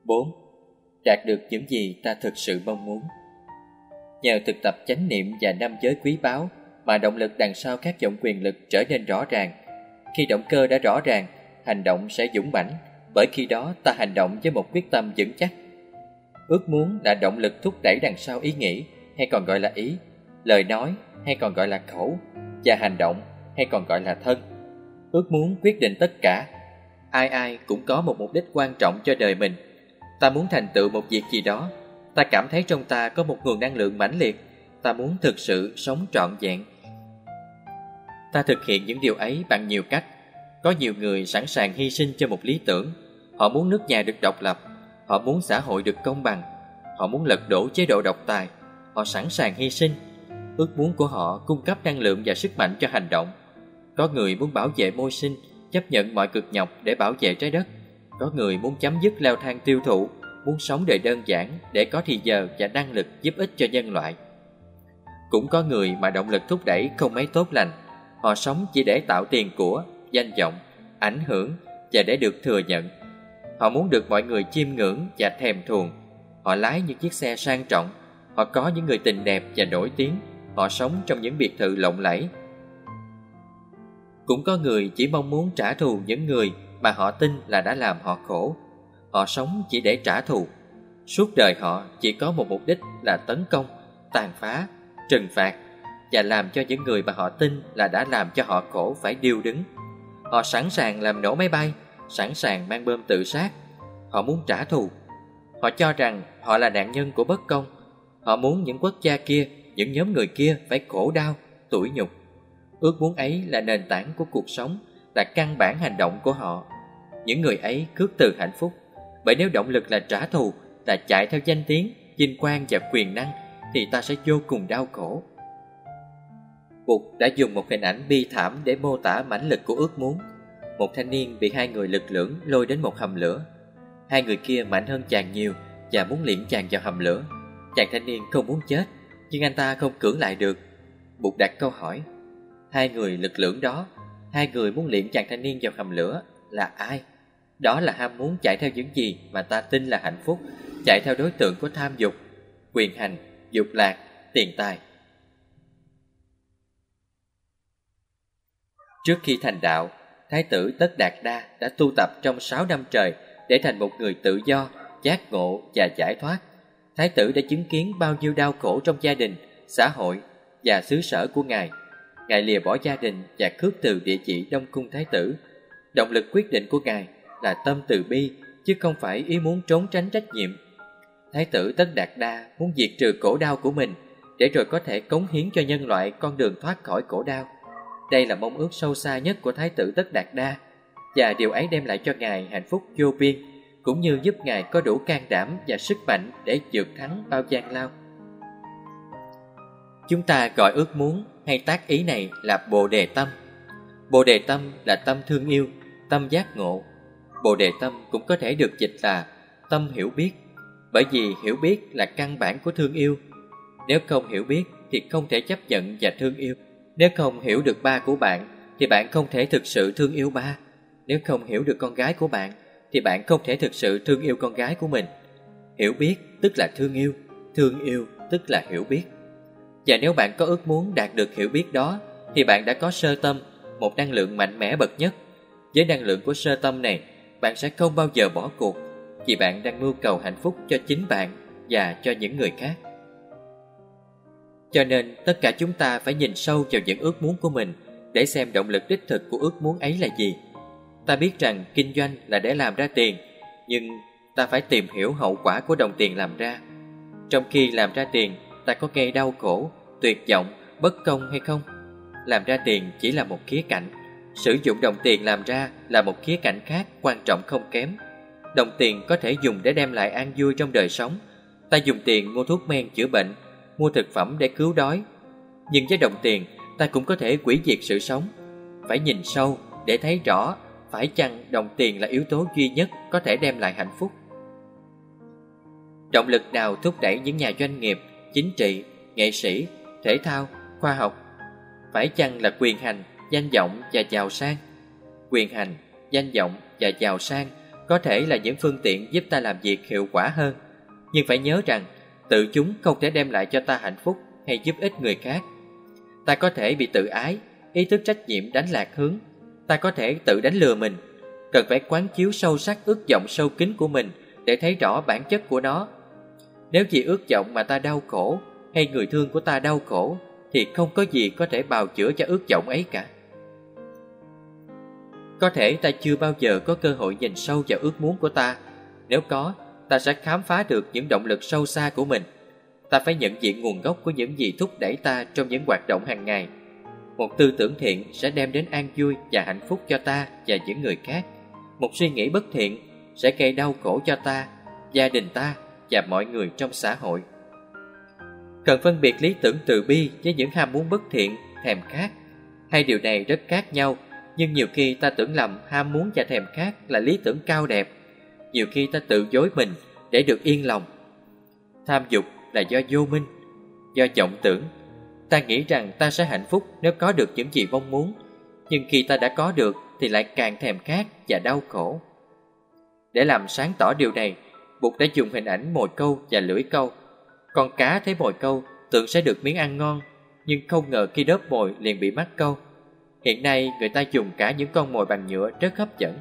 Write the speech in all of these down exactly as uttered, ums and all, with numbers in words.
bốn. Đạt được những gì ta thực sự mong muốn. Nhờ thực tập chánh niệm và năm giới quý báu mà động lực đằng sau các vọng quyền lực trở nên rõ ràng. Khi động cơ đã rõ ràng, hành động sẽ dũng mãnh, bởi khi đó ta hành động với một quyết tâm vững chắc. Ước muốn là động lực thúc đẩy đằng sau ý nghĩ, hay còn gọi là ý, lời nói, hay còn gọi là khẩu, và hành động, hay còn gọi là thân. Ước muốn quyết định tất cả. Ai ai cũng có một mục đích quan trọng cho đời mình. Ta muốn thành tựu một việc gì đó. Ta cảm thấy trong ta có một nguồn năng lượng mãnh liệt. Ta muốn thực sự sống trọn vẹn. Ta thực hiện những điều ấy bằng nhiều cách. Có nhiều người sẵn sàng hy sinh cho một lý tưởng. Họ muốn nước nhà được độc lập. Họ muốn xã hội được công bằng. Họ muốn lật đổ chế độ độc tài. Họ sẵn sàng hy sinh. Ước muốn của họ cung cấp năng lượng và sức mạnh cho hành động. Có người muốn bảo vệ môi sinh, chấp nhận mọi cực nhọc để bảo vệ trái đất. Có người muốn chấm dứt leo thang tiêu thụ, muốn sống đời đơn giản để có thì giờ và năng lực giúp ích cho nhân loại. Cũng có người mà động lực thúc đẩy không mấy tốt lành. Họ sống chỉ để tạo tiền của, danh vọng, ảnh hưởng và để được thừa nhận. Họ muốn được mọi người chiêm ngưỡng và thèm thuồng. Họ lái những chiếc xe sang trọng. Họ có những người tình đẹp và nổi tiếng. Họ sống trong những biệt thự lộng lẫy. Cũng có người chỉ mong muốn trả thù những người mà họ tin là đã làm họ khổ. Họ sống chỉ để trả thù. Suốt đời họ chỉ có một mục đích là tấn công, tàn phá, trừng phạt và làm cho những người mà họ tin là đã làm cho họ khổ phải điêu đứng. Họ sẵn sàng làm nổ máy bay, sẵn sàng mang bom tự sát. Họ muốn trả thù. Họ cho rằng họ là nạn nhân của bất công. Họ muốn những quốc gia kia, những nhóm người kia phải khổ đau, tủi nhục. Ước muốn ấy là nền tảng của cuộc sống, là căn bản hành động của họ. Những người ấy khước từ hạnh phúc. Bởi nếu động lực là trả thù, là chạy theo danh tiếng, vinh quang và quyền năng, thì ta sẽ vô cùng đau khổ. Bụt đã dùng một hình ảnh bi thảm để mô tả mãnh lực của ước muốn. Một thanh niên bị hai người lực lưỡng lôi đến một hầm lửa. Hai người kia mạnh hơn chàng nhiều và muốn liệng chàng vào hầm lửa. Chàng thanh niên không muốn chết, nhưng anh ta không cưỡng lại được. Bụt đặt câu hỏi: hai người lực lưỡng đó, hai người muốn liệng chàng thanh niên vào hầm lửa là ai? Đó là ham muốn chạy theo những gì mà ta tin là hạnh phúc, chạy theo đối tượng của tham dục, quyền hành, dục lạc, tiền tài. Trước khi thành đạo, Thái tử Tất Đạt Đa đã tu tập trong sáu năm trời để thành một người tự do, giác ngộ và giải thoát. Thái tử đã chứng kiến bao nhiêu đau khổ trong gia đình, xã hội và xứ sở của Ngài. Ngài lìa bỏ gia đình và khước từ địa vị Đông Cung Thái tử. Động lực quyết định của Ngài là tâm từ bi, chứ không phải ý muốn trốn tránh trách nhiệm. Thái tử Tất Đạt Đa muốn diệt trừ khổ đau của mình, để rồi có thể cống hiến cho nhân loại con đường thoát khỏi khổ đau. Đây là mong ước sâu xa nhất của Thái tử Tất Đạt Đa, và điều ấy đem lại cho Ngài hạnh phúc vô biên, cũng như giúp Ngài có đủ can đảm và sức mạnh để vượt thắng bao gian lao. Chúng ta gọi ước muốn hay tác ý này là Bồ Đề Tâm. Bồ Đề Tâm là tâm thương yêu, tâm giác ngộ. Bồ Đề Tâm cũng có thể được dịch là tâm hiểu biết, bởi vì hiểu biết là căn bản của thương yêu. Nếu không hiểu biết thì không thể chấp nhận và thương yêu. Nếu không hiểu được ba của bạn thì bạn không thể thực sự thương yêu ba. Nếu không hiểu được con gái của bạn thì bạn không thể thực sự thương yêu con gái của mình. Hiểu biết tức là thương yêu, thương yêu tức là hiểu biết. Và nếu bạn có ước muốn đạt được hiểu biết đó thì bạn đã có sơ tâm, một năng lượng mạnh mẽ bậc nhất. Với năng lượng của sơ tâm này, bạn sẽ không bao giờ bỏ cuộc, vì bạn đang mưu cầu hạnh phúc cho chính bạn và cho những người khác. Cho nên tất cả chúng ta phải nhìn sâu vào những ước muốn của mình để xem động lực đích thực của ước muốn ấy là gì. Ta biết rằng kinh doanh là để làm ra tiền, nhưng ta phải tìm hiểu hậu quả của đồng tiền làm ra. Trong khi làm ra tiền, ta có gây đau khổ, tuyệt vọng, bất công hay không? Làm ra tiền chỉ là một khía cạnh, sử dụng đồng tiền làm ra là một khía cạnh khác quan trọng không kém. Đồng tiền có thể dùng để đem lại an vui trong đời sống. Ta dùng tiền mua thuốc men chữa bệnh, mua thực phẩm để cứu đói. Nhưng với đồng tiền, ta cũng có thể hủy diệt sự sống. Phải nhìn sâu để thấy rõ phải chăng đồng tiền là yếu tố duy nhất có thể đem lại hạnh phúc. Động lực nào thúc đẩy những nhà doanh nghiệp, chính trị, nghệ sĩ, thể thao, khoa học? Phải chăng là quyền hành, danh vọng và giàu sang? Quyền hành, danh vọng và giàu sang có thể là những phương tiện giúp ta làm việc hiệu quả hơn, nhưng phải nhớ rằng tự chúng không thể đem lại cho ta hạnh phúc hay giúp ích người khác. Ta có thể bị tự ái, ý thức trách nhiệm đánh lạc hướng. Ta có thể tự đánh lừa mình. Cần phải quán chiếu sâu sắc ước vọng sâu kín của mình để thấy rõ bản chất của nó. Nếu vì ước vọng mà ta đau khổ, hay người thương của ta đau khổ, thì không có gì có thể bào chữa cho ước vọng ấy cả. Có thể ta chưa bao giờ có cơ hội nhìn sâu vào ước muốn của ta. Nếu có, ta sẽ khám phá được những động lực sâu xa của mình. Ta phải nhận diện nguồn gốc của những gì thúc đẩy ta trong những hoạt động hàng ngày. Một tư tưởng thiện sẽ đem đến an vui và hạnh phúc cho ta và những người khác. Một suy nghĩ bất thiện sẽ gây đau khổ cho ta, gia đình ta và mọi người trong xã hội. Cần phân biệt lý tưởng từ bi với những ham muốn bất thiện, thèm khát. Hai điều này rất khác nhau, nhưng nhiều khi ta tưởng lầm ham muốn và thèm khát là lý tưởng cao đẹp. Nhiều khi ta tự dối mình để được yên lòng. Tham dục là do vô minh, do vọng tưởng. Ta nghĩ rằng ta sẽ hạnh phúc nếu có được những gì mong muốn, nhưng khi ta đã có được thì lại càng thèm khát và đau khổ. Để làm sáng tỏ điều này, Bụt đã dùng hình ảnh mồi câu và lưỡi câu. Con cá thấy mồi câu tưởng sẽ được miếng ăn ngon, nhưng không ngờ khi đớp mồi liền bị mắc câu. Hiện nay người ta dùng cả những con mồi bằng nhựa rất hấp dẫn.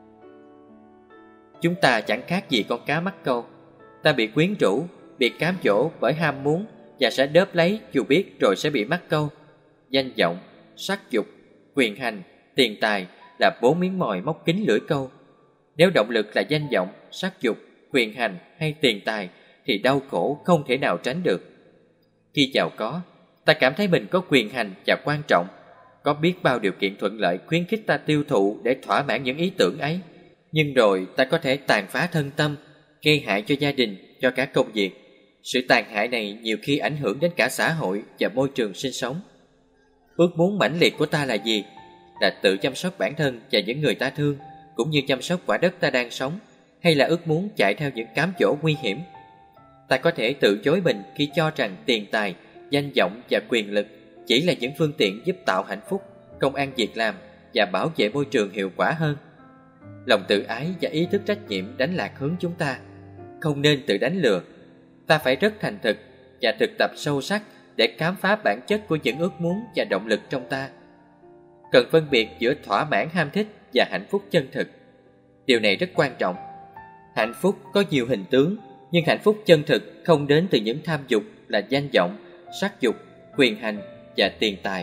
Chúng ta chẳng khác gì con cá mắc câu. Ta bị quyến rũ, bị cám dỗ bởi ham muốn và sẽ đớp lấy dù biết rồi sẽ bị mắc câu. Danh vọng, sắc dục, quyền hành, tiền tài là bốn miếng mồi móc kín lưỡi câu. Nếu động lực là danh vọng, sắc dục, quyền hành hay tiền tài thì đau khổ không thể nào tránh được. Khi giàu có, ta cảm thấy mình có quyền hành và quan trọng. Có biết bao điều kiện thuận lợi khuyến khích ta tiêu thụ để thỏa mãn những ý tưởng ấy. Nhưng rồi ta có thể tàn phá thân tâm, gây hại cho gia đình, cho cả công việc. Sự tàn hại này nhiều khi ảnh hưởng đến cả xã hội và môi trường sinh sống. Ước muốn mãnh liệt của ta là gì? Là tự chăm sóc bản thân và những người ta thương, cũng như chăm sóc quả đất ta đang sống, hay là ước muốn chạy theo những cám dỗ nguy hiểm? Ta có thể tự dối mình khi cho rằng tiền tài, danh vọng và quyền lực chỉ là những phương tiện giúp tạo hạnh phúc, công ăn việc làm và bảo vệ môi trường hiệu quả hơn. Lòng tự ái và ý thức trách nhiệm đánh lạc hướng chúng ta. Không nên tự đánh lừa. Ta phải rất thành thực và thực tập sâu sắc để khám phá bản chất của những ước muốn và động lực trong ta. Cần phân biệt giữa thỏa mãn ham thích và hạnh phúc chân thực. Điều này rất quan trọng. Hạnh phúc có nhiều hình tướng, nhưng hạnh phúc chân thực không đến từ những tham dục là danh vọng, sắc dục, quyền hành và tiền tài.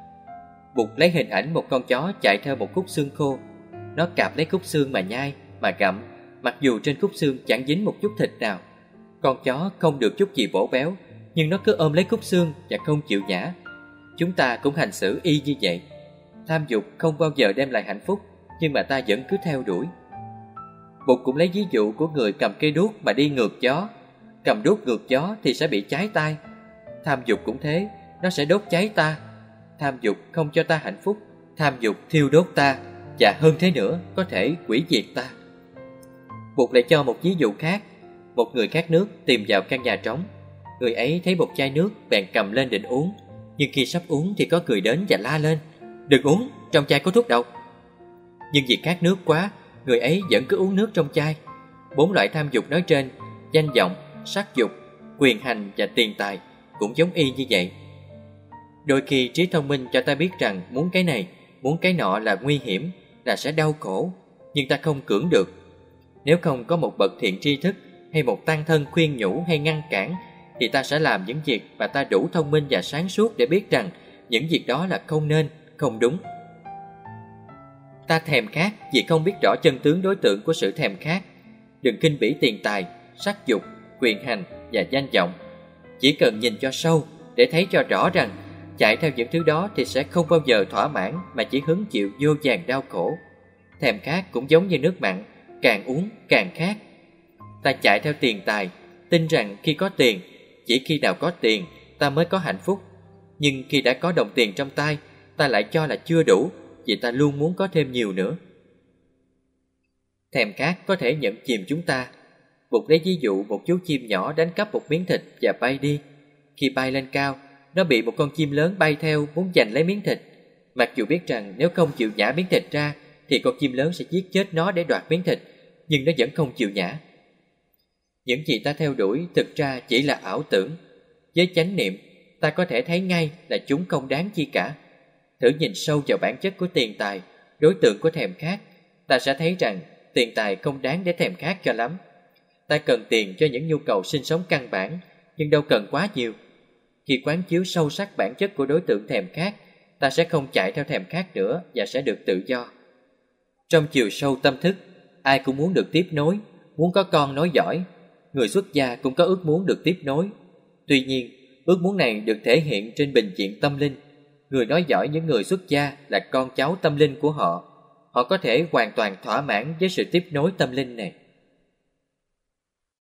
Bụt lấy hình ảnh một con chó chạy theo một khúc xương khô. Nó cạp lấy khúc xương mà nhai, mà gặm, mặc dù trên khúc xương chẳng dính một chút thịt nào. Con chó không được chút gì bổ béo, nhưng nó cứ ôm lấy khúc xương và không chịu nhả. Chúng ta cũng hành xử y như vậy. Tham dục không bao giờ đem lại hạnh phúc, nhưng mà ta vẫn cứ theo đuổi. Bụt cũng lấy ví dụ của người cầm cây đuốc mà đi ngược gió. Cầm đuốc ngược gió thì sẽ bị cháy tay. Tham dục cũng thế, nó sẽ đốt cháy ta. Tham dục không cho ta hạnh phúc, tham dục thiêu đốt ta, và hơn thế nữa, có thể hủy diệt ta. Bụt lại cho một ví dụ khác. Một người khát nước tìm vào căn nhà trống. Người ấy thấy một chai nước bèn cầm lên định uống, nhưng khi sắp uống thì có người đến và la lên: "Đừng uống, trong chai có thuốc độc." Nhưng vì khát nước quá, người ấy vẫn cứ uống nước trong chai. Bốn loại tham dục nói trên, danh vọng, sắc dục, quyền hành và tiền tài, cũng giống y như vậy. Đôi khi trí thông minh cho ta biết rằng muốn cái này, muốn cái nọ là nguy hiểm, là sẽ đau khổ, nhưng ta không cưỡng được. Nếu không có một bậc thiện tri thức hay một tăng thân khuyên nhủ hay ngăn cản, thì ta sẽ làm những việc mà ta đủ thông minh và sáng suốt để biết rằng những việc đó là không nên, không đúng. Ta thèm khát vì không biết rõ chân tướng đối tượng của sự thèm khát. Đừng khinh bỉ tiền tài, sắc dục, quyền hành và danh vọng. Chỉ cần nhìn cho sâu để thấy cho rõ rằng chạy theo những thứ đó thì sẽ không bao giờ thỏa mãn, mà chỉ hứng chịu vô vàn đau khổ. Thèm khát cũng giống như nước mặn, càng uống càng khát. Ta chạy theo tiền tài, tin rằng khi có tiền, chỉ khi nào có tiền ta mới có hạnh phúc. Nhưng khi đã có đồng tiền trong tay, ta lại cho là chưa đủ, vì ta luôn muốn có thêm nhiều nữa. Thèm khát có thể nhận chìm chúng ta. Bụt lấy ví dụ một chú chim nhỏ đánh cắp một miếng thịt và bay đi. Khi bay lên cao, nó bị một con chim lớn bay theo muốn giành lấy miếng thịt. Mặc dù biết rằng nếu không chịu nhả miếng thịt ra thì con chim lớn sẽ giết chết nó để đoạt miếng thịt, nhưng nó vẫn không chịu nhả. Những gì ta theo đuổi thực ra chỉ là ảo tưởng. Với chánh niệm, ta có thể thấy ngay là chúng không đáng chi cả. Thử nhìn sâu vào bản chất của tiền tài, đối tượng của thèm khát, ta sẽ thấy rằng tiền tài không đáng để thèm khát cho lắm. Ta cần tiền cho những nhu cầu sinh sống căn bản, nhưng đâu cần quá nhiều. Khi quán chiếu sâu sắc bản chất của đối tượng thèm khát, ta sẽ không chạy theo thèm khát nữa và sẽ được tự do. Trong chiều sâu tâm thức, ai cũng muốn được tiếp nối, muốn có con nối dõi. Người xuất gia cũng có ước muốn được tiếp nối. Tuy nhiên, ước muốn này được thể hiện trên bình diện tâm linh. Người nói dõi những người xuất gia là con cháu tâm linh của họ. Họ có thể hoàn toàn thỏa mãn với sự tiếp nối tâm linh này.